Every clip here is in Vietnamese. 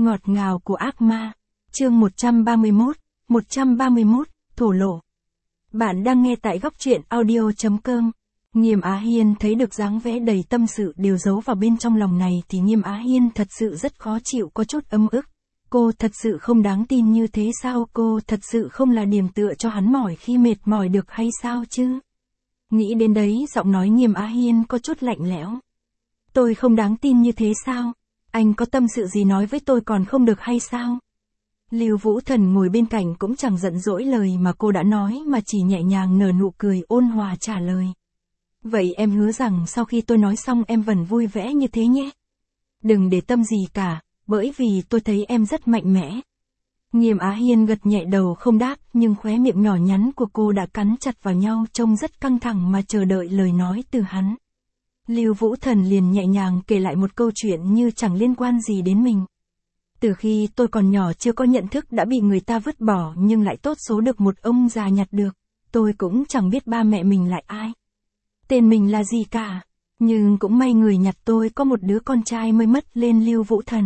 Ngọt ngào của ác ma. Chương 131, thổ lộ. Bạn đang nghe tại góc truyện audio.com. Nghiêm Á Hiên thấy được dáng vẻ đầy tâm sự đều giấu vào bên trong lòng này thì Nghiêm Á Hiên thật sự rất khó chịu, có chút ấm ức. Cô thật sự không đáng tin như thế sao? Cô thật sự không là điểm tựa cho hắn mỏi khi mệt mỏi được hay sao chứ? Nghĩ đến đấy, giọng nói Nghiêm Á Hiên có chút lạnh lẽo. Tôi không đáng tin như thế sao? Anh có tâm sự gì nói với tôi còn không được hay sao? Lưu Vũ Thần ngồi bên cạnh cũng chẳng giận dỗi lời mà cô đã nói mà chỉ nhẹ nhàng nở nụ cười ôn hòa trả lời. Vậy em hứa rằng sau khi tôi nói xong em vẫn vui vẻ như thế nhé. Đừng để tâm gì cả, bởi vì tôi thấy em rất mạnh mẽ. Nghiêm Á Hiên gật nhẹ đầu không đáp, nhưng khóe miệng nhỏ nhắn của cô đã cắn chặt vào nhau, trông rất căng thẳng mà chờ đợi lời nói từ hắn. Lưu Vũ Thần liền nhẹ nhàng kể lại một câu chuyện như chẳng liên quan gì đến mình. Từ khi tôi còn nhỏ chưa có nhận thức đã bị người ta vứt bỏ nhưng lại tốt số được một ông già nhặt được. Tôi cũng chẳng biết ba mẹ mình là ai. Tên mình là gì cả. Nhưng cũng may người nhặt tôi có một đứa con trai mới mất lên Lưu Vũ Thần.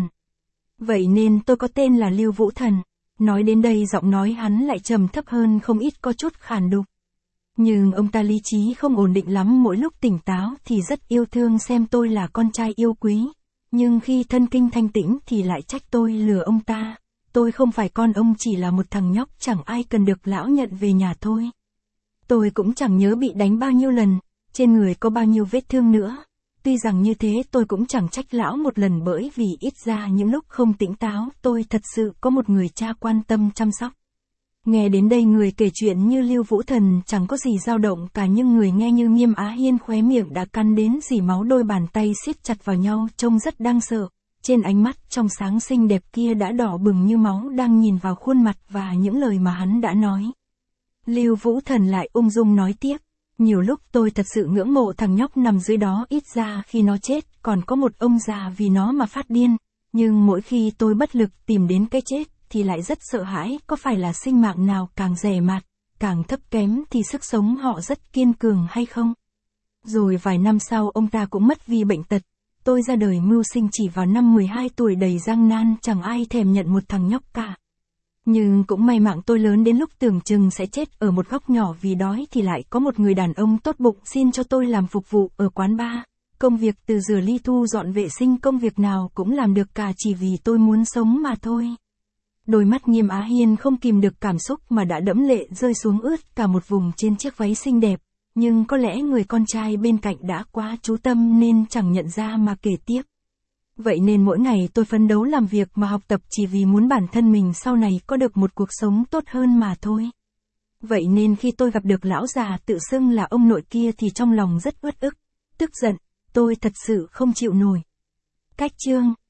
Vậy nên tôi có tên là Lưu Vũ Thần. Nói đến đây giọng nói hắn lại trầm thấp hơn không ít, có chút khàn đục. Nhưng ông ta lý trí không ổn định lắm, mỗi lúc tỉnh táo thì rất yêu thương xem tôi là con trai yêu quý. Nhưng khi thân kinh thanh tĩnh thì lại trách tôi lừa ông ta. Tôi không phải con ông, chỉ là một thằng nhóc chẳng ai cần được lão nhận về nhà thôi. Tôi cũng chẳng nhớ bị đánh bao nhiêu lần, trên người có bao nhiêu vết thương nữa. Tuy rằng như thế tôi cũng chẳng trách lão một lần, bởi vì ít ra những lúc không tỉnh táo tôi thật sự có một người cha quan tâm chăm sóc. Nghe đến đây người kể chuyện như Lưu Vũ Thần chẳng có gì dao động cả, nhưng người nghe như Nghiêm Á Hiên khóe miệng đã cắn đến rỉ máu, đôi bàn tay siết chặt vào nhau trông rất đáng sợ. Trên ánh mắt trong sáng xinh đẹp kia đã đỏ bừng như máu, đang nhìn vào khuôn mặt và những lời mà hắn đã nói. Lưu Vũ Thần lại ung dung nói tiếp. Nhiều lúc tôi thật sự ngưỡng mộ thằng nhóc nằm dưới đó, ít ra khi nó chết còn có một ông già vì nó mà phát điên. Nhưng mỗi khi tôi bất lực tìm đến cái chết thì lại rất sợ hãi, có phải là sinh mạng nào càng rẻ mạt, càng thấp kém thì sức sống họ rất kiên cường hay không? Rồi vài năm sau ông ta cũng mất vì bệnh tật. Tôi ra đời mưu sinh chỉ vào năm 12 tuổi đầy gian nan, chẳng ai thèm nhận một thằng nhóc cả. Nhưng cũng may mạng tôi lớn đến lúc tưởng chừng sẽ chết ở một góc nhỏ vì đói thì lại có một người đàn ông tốt bụng xin cho tôi làm phục vụ ở quán bar. Công việc từ rửa ly thu dọn vệ sinh, công việc nào cũng làm được cả, chỉ vì tôi muốn sống mà thôi. Đôi mắt Nghiêm Á Hiên không kìm được cảm xúc mà đã đẫm lệ rơi xuống ướt cả một vùng trên chiếc váy xinh đẹp. Nhưng có lẽ người con trai bên cạnh đã quá chú tâm nên chẳng nhận ra mà kể tiếp. Vậy nên mỗi ngày tôi phấn đấu làm việc mà học tập chỉ vì muốn bản thân mình sau này có được một cuộc sống tốt hơn mà thôi. Vậy nên khi tôi gặp được lão già tự xưng là ông nội kia thì trong lòng rất uất ức, tức giận, tôi thật sự không chịu nổi. Cách chương